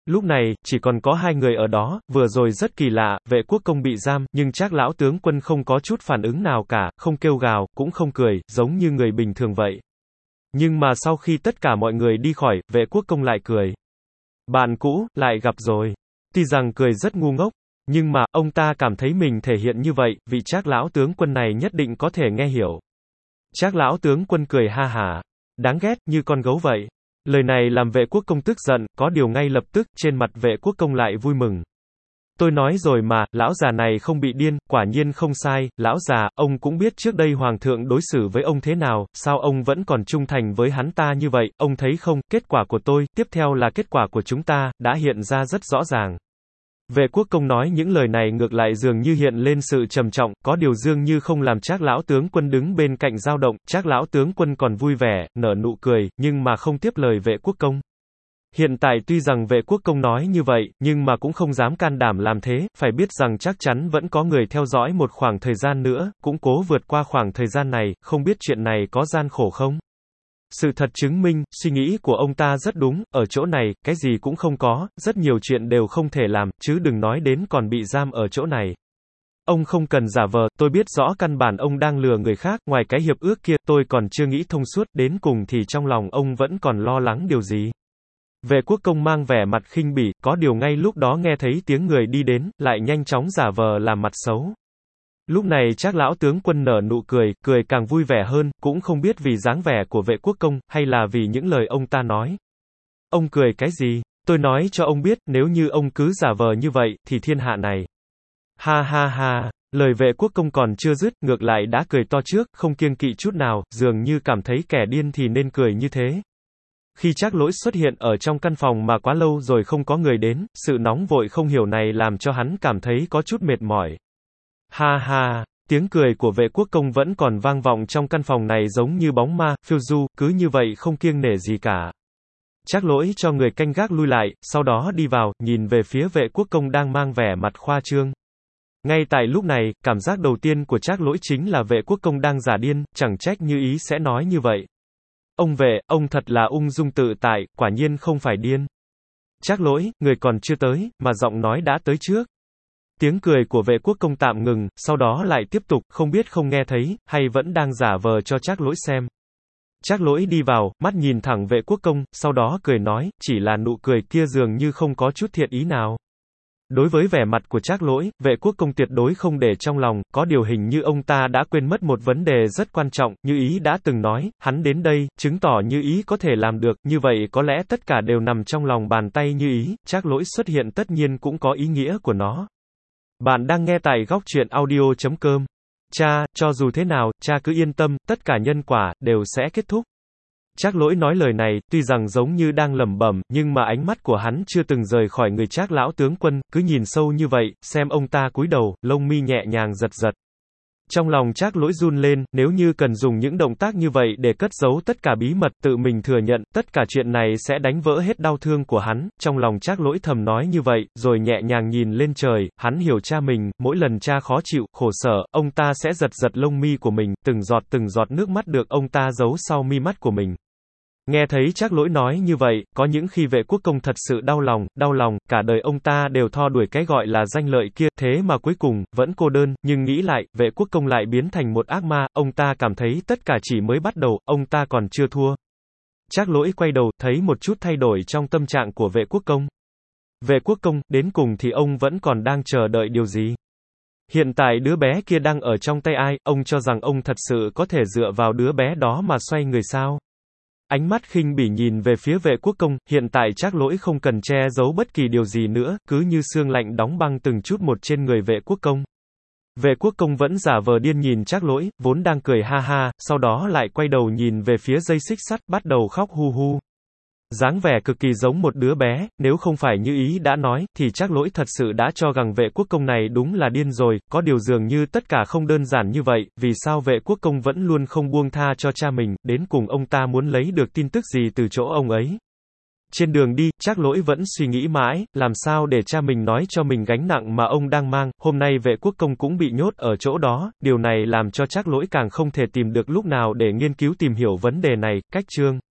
Lúc này, chỉ còn có hai người ở đó, vừa rồi rất kỳ lạ, vệ quốc công bị giam, nhưng Trác lão tướng quân không có chút phản ứng nào cả, không kêu gào, cũng không cười, giống như người bình thường vậy. Nhưng mà sau khi tất cả mọi người đi khỏi, vệ quốc công lại cười. Bạn cũ, lại gặp rồi. Tuy rằng cười rất ngu ngốc, nhưng mà, ông ta cảm thấy mình thể hiện như vậy, vị Trác lão tướng quân này nhất định có thể nghe hiểu. Trác lão tướng quân cười ha hả. Đáng ghét, như con gấu vậy. Lời này làm vệ quốc công tức giận, có điều ngay lập tức, trên mặt vệ quốc công lại vui mừng. Tôi nói rồi mà, lão già này không bị điên, quả nhiên không sai, lão già, ông cũng biết trước đây hoàng thượng đối xử với ông thế nào, sao ông vẫn còn trung thành với hắn ta như vậy, ông thấy không, kết quả của tôi, tiếp theo là kết quả của chúng ta, đã hiện ra rất rõ ràng. Vệ quốc công nói những lời này ngược lại dường như hiện lên sự trầm trọng, có điều dường như không làm Trác lão tướng quân đứng bên cạnh dao động, Trác lão tướng quân còn vui vẻ, nở nụ cười, nhưng mà không tiếp lời vệ quốc công. Hiện tại tuy rằng vệ quốc công nói như vậy, nhưng mà cũng không dám can đảm làm thế, phải biết rằng chắc chắn vẫn có người theo dõi một khoảng thời gian nữa, cũng cố vượt qua khoảng thời gian này, không biết chuyện này có gian khổ không? Sự thật chứng minh, suy nghĩ của ông ta rất đúng, ở chỗ này, cái gì cũng không có, rất nhiều chuyện đều không thể làm, chứ đừng nói đến còn bị giam ở chỗ này. Ông không cần giả vờ, tôi biết rõ căn bản ông đang lừa người khác, ngoài cái hiệp ước kia, tôi còn chưa nghĩ thông suốt, đến cùng thì trong lòng ông vẫn còn lo lắng điều gì. Vệ quốc công mang vẻ mặt khinh bỉ, có điều ngay lúc đó nghe thấy tiếng người đi đến, lại nhanh chóng giả vờ làm mặt xấu. Lúc này Trác lão tướng quân nở nụ cười, cười càng vui vẻ hơn, cũng không biết vì dáng vẻ của vệ quốc công, hay là vì những lời ông ta nói. Ông cười cái gì? Tôi nói cho ông biết, nếu như ông cứ giả vờ như vậy, thì thiên hạ này. Ha ha ha, lời vệ quốc công còn chưa dứt, ngược lại đã cười to trước, không kiêng kỵ chút nào, dường như cảm thấy kẻ điên thì nên cười như thế. Khi Trác Lỗi xuất hiện ở trong căn phòng mà quá lâu rồi không có người đến, sự nóng vội không hiểu này làm cho hắn cảm thấy có chút mệt mỏi. Ha ha, tiếng cười của vệ quốc công vẫn còn vang vọng trong căn phòng này giống như bóng ma, phiêu du, cứ như vậy không kiêng nể gì cả. Trác Lỗi cho người canh gác lui lại, sau đó đi vào, nhìn về phía vệ quốc công đang mang vẻ mặt khoa trương. Ngay tại lúc này, cảm giác đầu tiên của Trác Lỗi chính là vệ quốc công đang giả điên, chẳng trách Như Ý sẽ nói như vậy. Ông vệ, ông thật là ung dung tự tại, quả nhiên không phải điên. Trác Lỗi, người còn chưa tới, mà giọng nói đã tới trước. Tiếng cười của vệ quốc công tạm ngừng, sau đó lại tiếp tục, không biết không nghe thấy, hay vẫn đang giả vờ cho Trác Lỗi xem. Trác Lỗi đi vào, mắt nhìn thẳng vệ quốc công, sau đó cười nói, chỉ là nụ cười kia dường như không có chút thiện ý nào. Đối với vẻ mặt của Trác Lỗi, vệ quốc công tuyệt đối không để trong lòng, có điều hình như ông ta đã quên mất một vấn đề rất quan trọng, Như Ý đã từng nói, hắn đến đây, chứng tỏ Như Ý có thể làm được, như vậy có lẽ tất cả đều nằm trong lòng bàn tay Như Ý, Trác Lỗi xuất hiện tất nhiên cũng có ý nghĩa của nó. Bạn đang nghe tại góc truyện audio.com. Cha, cho dù thế nào, cha cứ yên tâm, tất cả nhân quả, đều sẽ kết thúc. Trác Lỗi nói lời này, tuy rằng giống như đang lẩm bẩm, nhưng mà ánh mắt của hắn chưa từng rời khỏi người Trác lão tướng quân, cứ nhìn sâu như vậy, xem ông ta cúi đầu, lông mi nhẹ nhàng giật giật. Trong lòng Trác Lỗi run lên, nếu như cần dùng những động tác như vậy để cất giấu tất cả bí mật, tự mình thừa nhận, tất cả chuyện này sẽ đánh vỡ hết đau thương của hắn, trong lòng Trác Lỗi thầm nói như vậy, rồi nhẹ nhàng nhìn lên trời, hắn hiểu cha mình, mỗi lần cha khó chịu, khổ sở, ông ta sẽ giật giật lông mi của mình, từng giọt nước mắt được ông ta giấu sau mi mắt của mình. Nghe thấy Trác Lỗi nói như vậy, có những khi vệ quốc công thật sự đau lòng, cả đời ông ta đều theo đuổi cái gọi là danh lợi kia, thế mà cuối cùng, vẫn cô đơn, nhưng nghĩ lại, vệ quốc công lại biến thành một ác ma, ông ta cảm thấy tất cả chỉ mới bắt đầu, ông ta còn chưa thua. Trác Lỗi quay đầu, thấy một chút thay đổi trong tâm trạng của vệ quốc công. Vệ quốc công, đến cùng thì ông vẫn còn đang chờ đợi điều gì? Hiện tại đứa bé kia đang ở trong tay ai, ông cho rằng ông thật sự có thể dựa vào đứa bé đó mà xoay người sao? Ánh mắt khinh bỉ nhìn về phía vệ quốc công, hiện tại Trác Lỗi không cần che giấu bất kỳ điều gì nữa, cứ như xương lạnh đóng băng từng chút một trên người vệ quốc công. Vệ quốc công vẫn giả vờ điên nhìn Trác Lỗi, vốn đang cười ha ha, sau đó lại quay đầu nhìn về phía dây xích sắt, bắt đầu khóc hu hu. Dáng vẻ cực kỳ giống một đứa bé, nếu không phải Như Ý đã nói, thì Trác Lỗi thật sự đã cho rằng vệ quốc công này đúng là điên rồi, có điều dường như tất cả không đơn giản như vậy, vì sao vệ quốc công vẫn luôn không buông tha cho cha mình, đến cùng ông ta muốn lấy được tin tức gì từ chỗ ông ấy. Trên đường đi, Trác Lỗi vẫn suy nghĩ mãi, làm sao để cha mình nói cho mình gánh nặng mà ông đang mang, hôm nay vệ quốc công cũng bị nhốt ở chỗ đó, điều này làm cho Trác Lỗi càng không thể tìm được lúc nào để nghiên cứu tìm hiểu vấn đề này, cách chương.